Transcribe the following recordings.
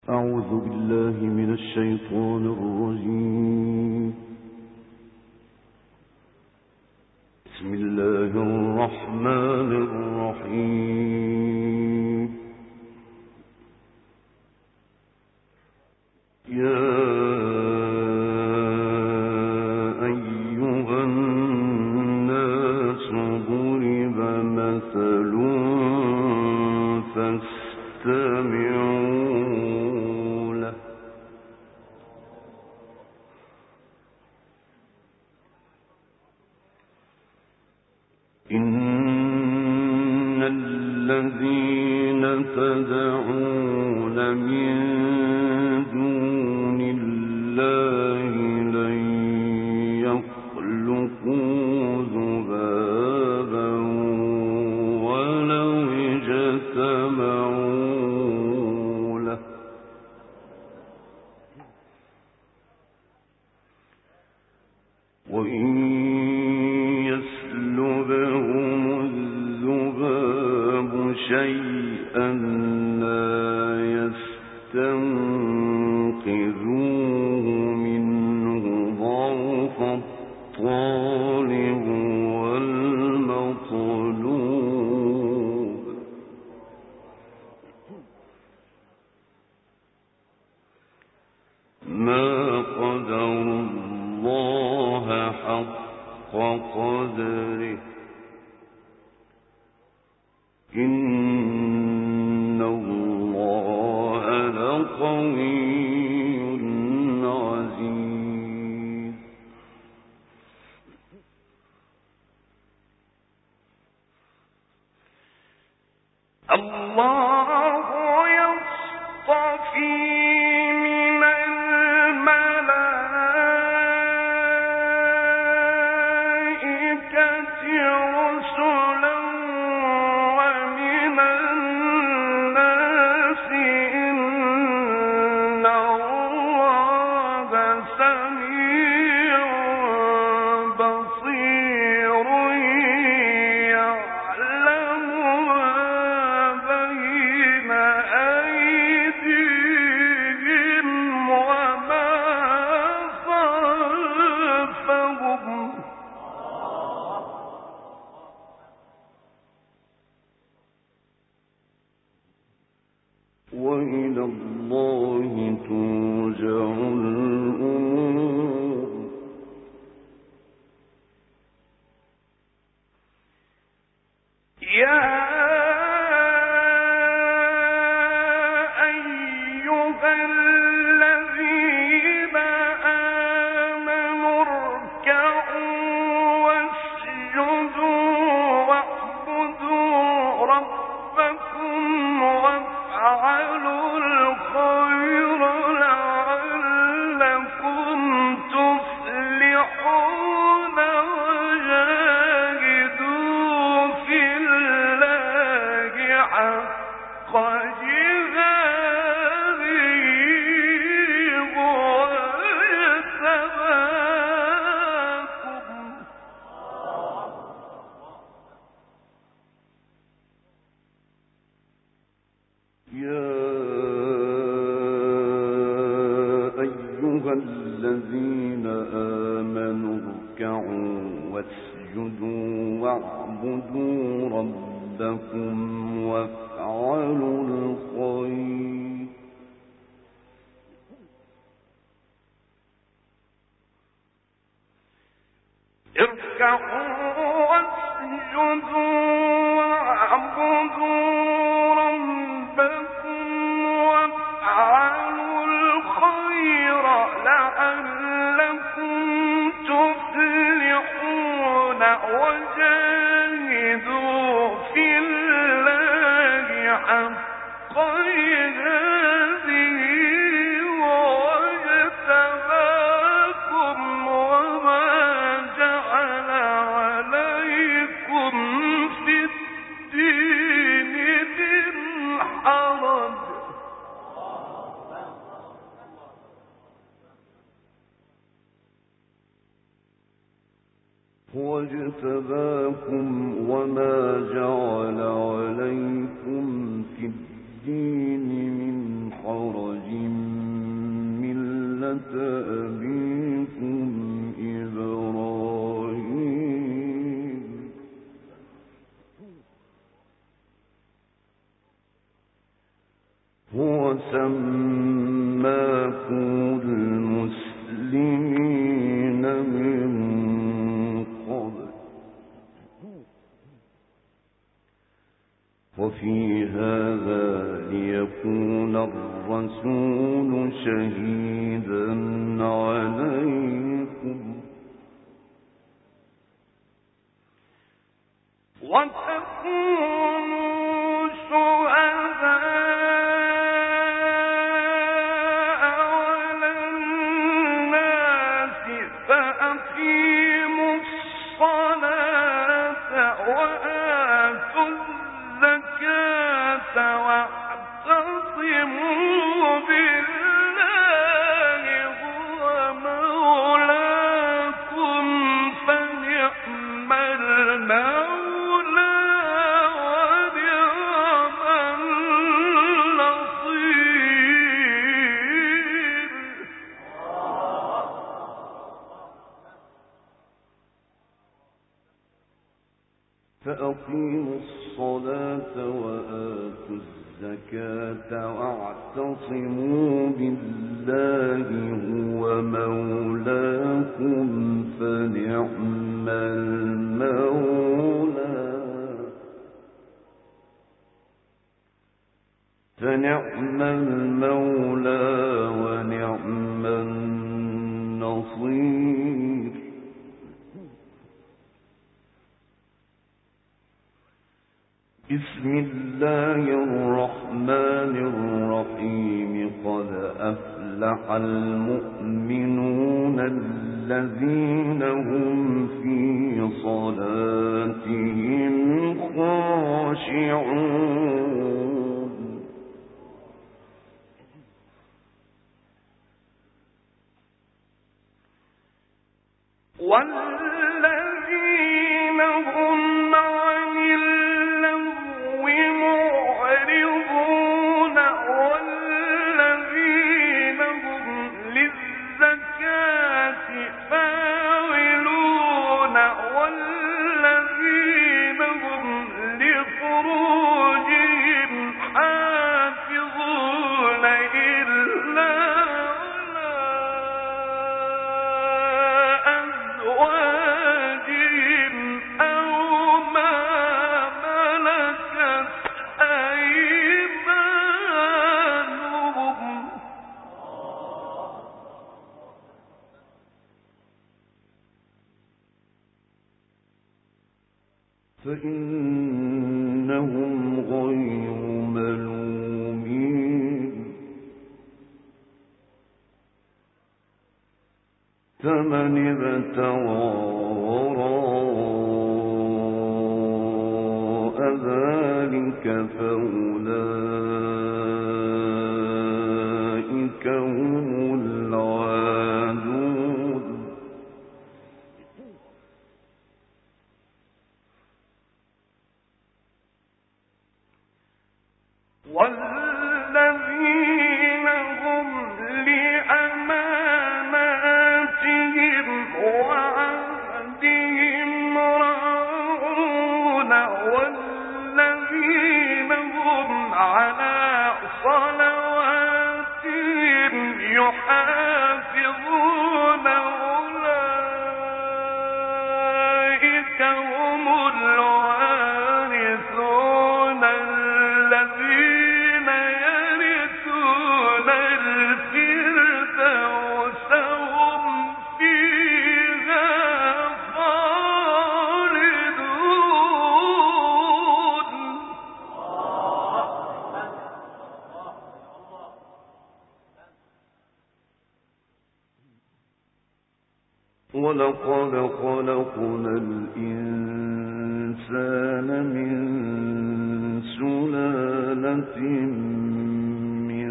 أعوذ بالله من الشيطان الرجيم. بسم الله الرحمن الرحيم. يا أيها الناس ضرب مثل فاستمعوا له إن الذين تدعون من دون الله لن يخلقوا ذبابا ولو اجتمعوا له وإن يسلبهم الذباب شيئا لا يستنقذوه منه ضعف الطالب والمطلوب ما قدروا الله حق قدره إن الله لقوي عزيز. الله يصطفي من الملائكة رسلا ومن الناس إن الله سميع بصير يعلم ما بين أيديهم وما خلفهم وإلى الله ترجع الأمور. يا أيها الذين آمنوا اركعوا واسجدوا واعبدوا ربكم وافعلوا الخير لعلكم تفلحون وجاهدوا في الله حق جهاده هو اجتباكم يا أيها الذين آمنوا اركعوا واسجدوا واعبدوا ربكم وافعلوا الخير اركعوا واسجدوا واعبدوا ربكم وافعلوا الخير لعلكم تفلحون وجاهدوا في الله حق جهاده هو اجتباكم وما جعل عليكم في الدين من حرج هو اجتباكم وما جعل عليكم في الدين من حرج مِلَّةَ أَبِيكُمْ إِبْرَاهِيمَ هُوَ سَمَّاكُمُ الْمُسْلِمِينَ مِن قَبْلُ وَفِي هَذَا لِيَكُونَ الرَّسُولُ شَهِيدًا عَلَيْكُمْ وَتَكُونُوا شُهَدَاءَ عَلَى النَّاسِ فَأَقِيمُوا الصَّلَاةَ وَآتُوا الزَّكَاةَ وَاعْتَصِمُوا بِاللَّهِ هُوَ مَوْلَاكُمْ فَنِعْمَ الْمَوْلَى وَنِعْمَ النَّصِيرُ فَأَقِيمُوا الصَّلَاةَ وَآتُوا الزَّكَاةَ وَاعْتَصِمُوا بِاللَّهِ هُوَ مَوْلَاكُمْ فَنِعْمَ الْمَوْلَى وَنِعْمَ النَّصِيرُ بسم الله الرحمن الرحيم قد أفلح المؤمنون الذين هم في صلاتهم خاشعون والذين هم عن اللغو معرضون والذين هم للزكاة فاعلون والذين هم لفروجهم حافظون إلا أزواجهم أو ما ملكت أيمانهم فإنهم غير ملومين فمن ابتغى وراء ذلك فأولئك هم العادون والذين هم لأماناتهم وعهدهم راعون والذين هم على صلواتهم يحافظون أولئك هم الوارثون الذين يرثون الفردوس هم فيها خالدون ولقد خلقنا الإنسان من سلالة من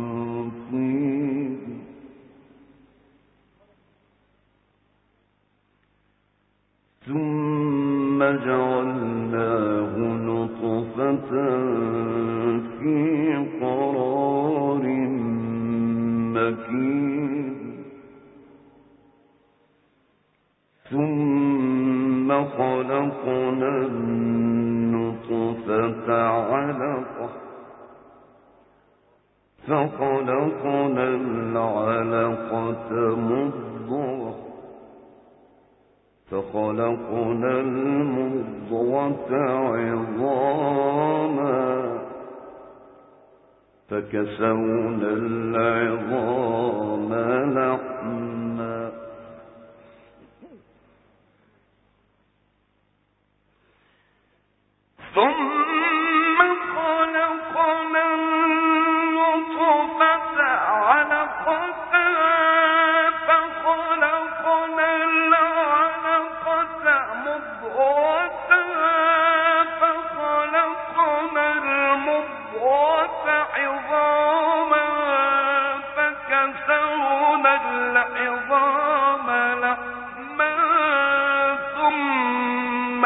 طين ثم جعلناه نطفة في قرار مكين فخلقنا النطفة علقة فخلقنا العلقة مضغة فخلقنا المضغة عظاما فكسونا العظام لحما ثم خلقنا النطفة علقة فخلقنا العلقة مضغة فخلقنا المضغة عظاما فكسونا العظام لحما ثم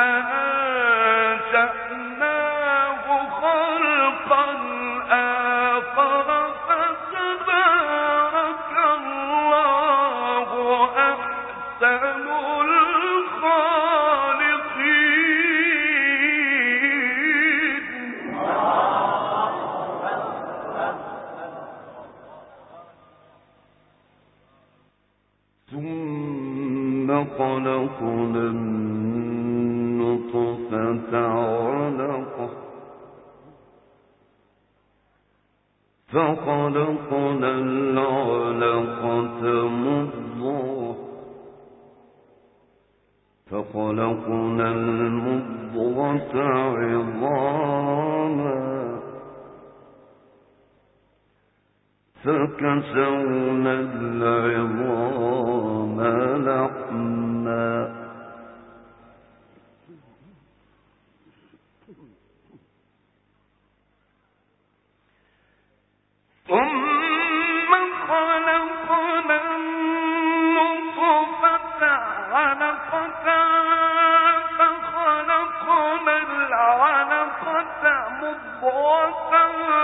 أنشأناه خلقا آخر فتبارك الله أحسن الخالقين. ثم خلقنا النطفة علقة فخلقنا العلقة مضغة فخلقنا المضغة عظاما فكسونا العظام لحما ثم خلقنا النطفة علقة فخلقنا العلقة مضغة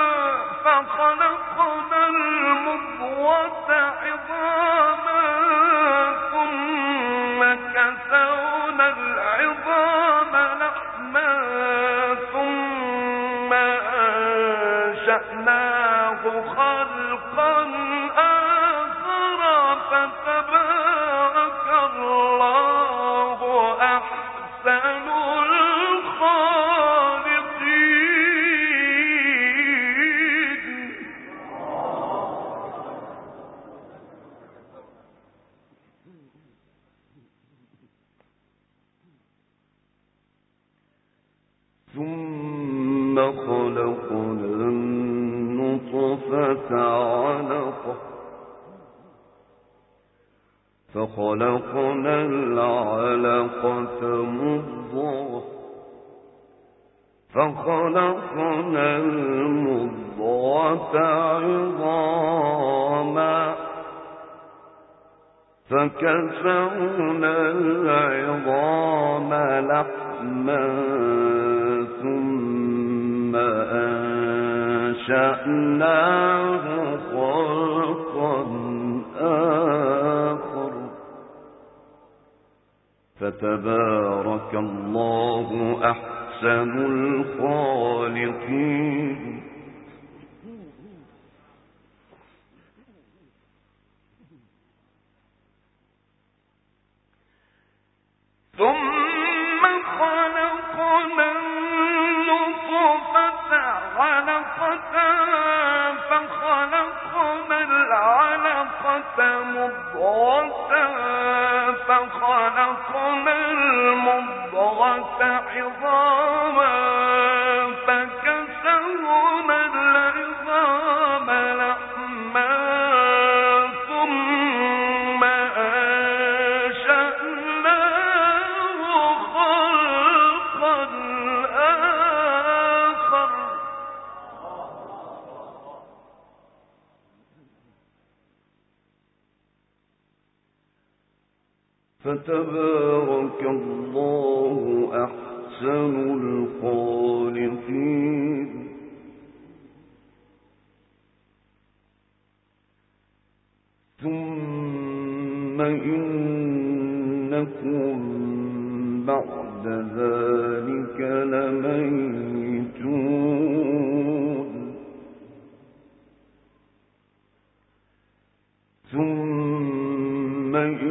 فخلقنا المضغة عظاما ثم كسونا العظام لحما ثم أنشأناه خلقا آخر فتبارك الله أحسن الخالقين. ثم خلقنا النطفة علقة فخلقنا العلقة مضغة فخلقنا المضغة عظاما فكسونا العظام لحما ثم أنشأناه خلقا آخر فتبارك الله أحسن الخالقين. ثم خلقنا النطفة علقة فخلقنا العلقة مضغة فخلقنا المضغة عظاما فكسونا العظام لحما ثم أنشأناه خلقا آخر فتبارك الله أحسن الخالقين. ثم إنكم بعد ذلك لميتون ثم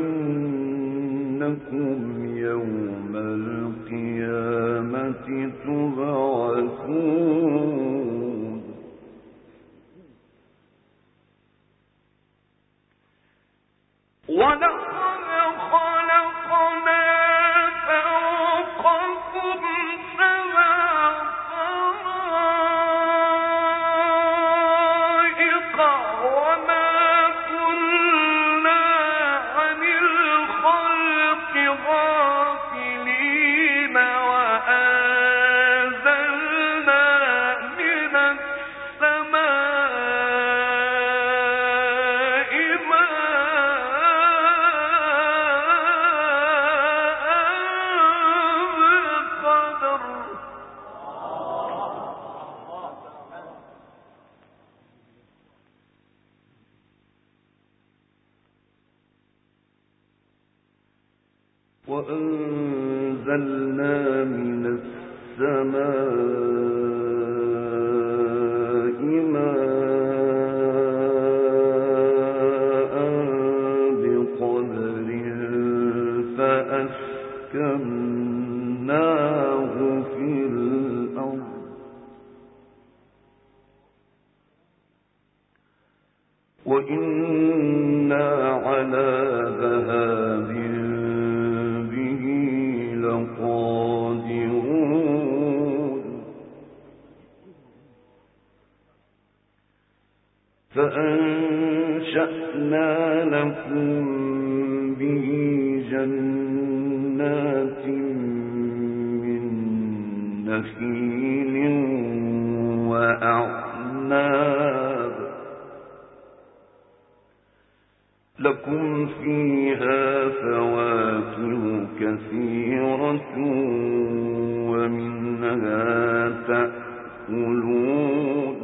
إنكم يوم القيامة تبعثون وأنزلنا من السماء ماء بقدر فأسكناه في الأرض وإنا على ذهاب قادرون فأنشأنا لكم به جنات من نخيل وأعناب لكم فيها فواكه كثيرة ومنها تأكلون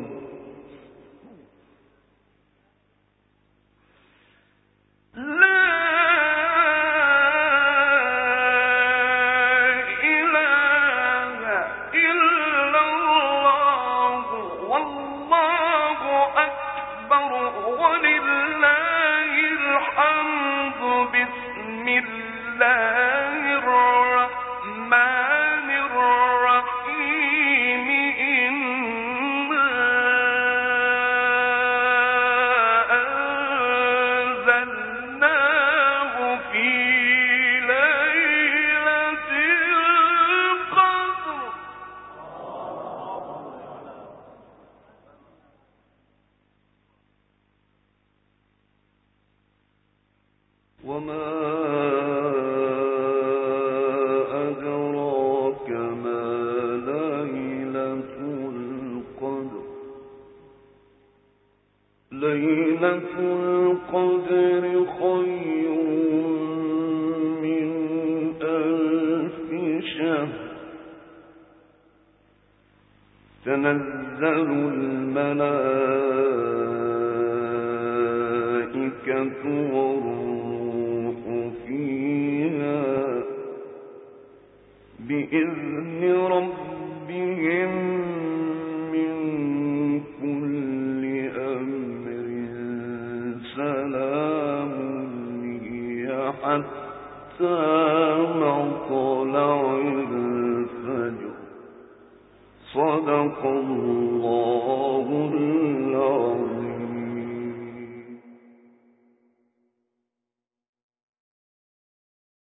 وما أدراك ما ليلة القدر ليلة القدر خير من 1000 شهر تنزل الملائكة والروح فيها بإذن ربهم من كل أمر سلام هي حتى مطلع الفجر صدق الله العظيم.